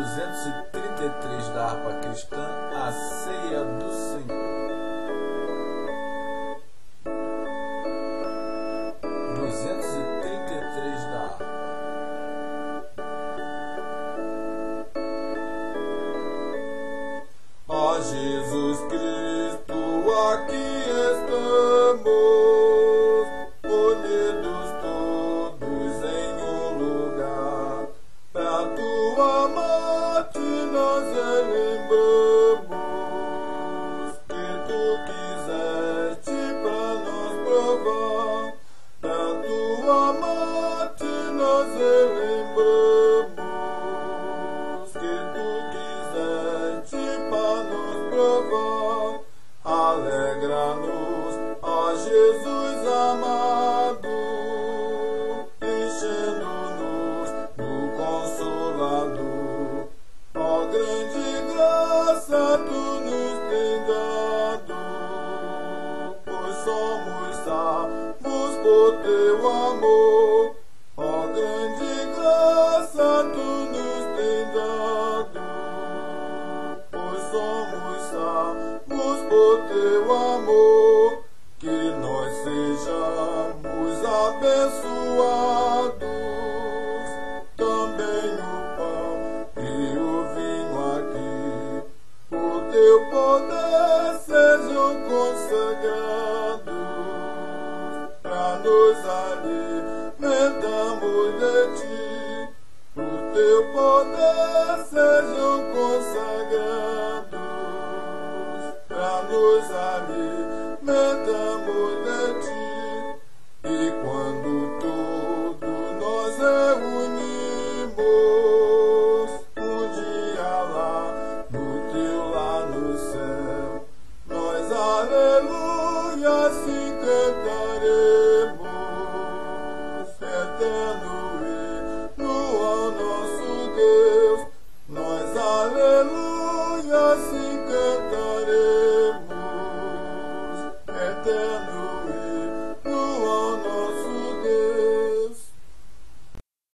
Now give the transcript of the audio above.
233 da harpa cristã, a ceia do Senhor. 233 da harpa. Ó Jesus Cristo, aqui estamos, unidos todos em um lugar. Pra tua morte nós lembramos que tu quiseste pra nos provar. Pra tua morte nós lembramos que tu quiseste pra nos provar. Alegra-nos, ó Jesus amado, enchendo-nos do Consolador. Ó grande graça tu nos tem dado, pois somos salvos por teu amor. Ó grande graça tu nos tem dado, pois somos salvos por teu amor. Que nós sejamos abençoados, também o pão e o vinho aqui, por teu poder sejam consagrados, pra nos alimentamos de ti. Por teu poder sejam consagrados, pra nos alimentamos de ti. E quando todo nós reunimos, um dia lá no teu, lá no céu, nós alegramos.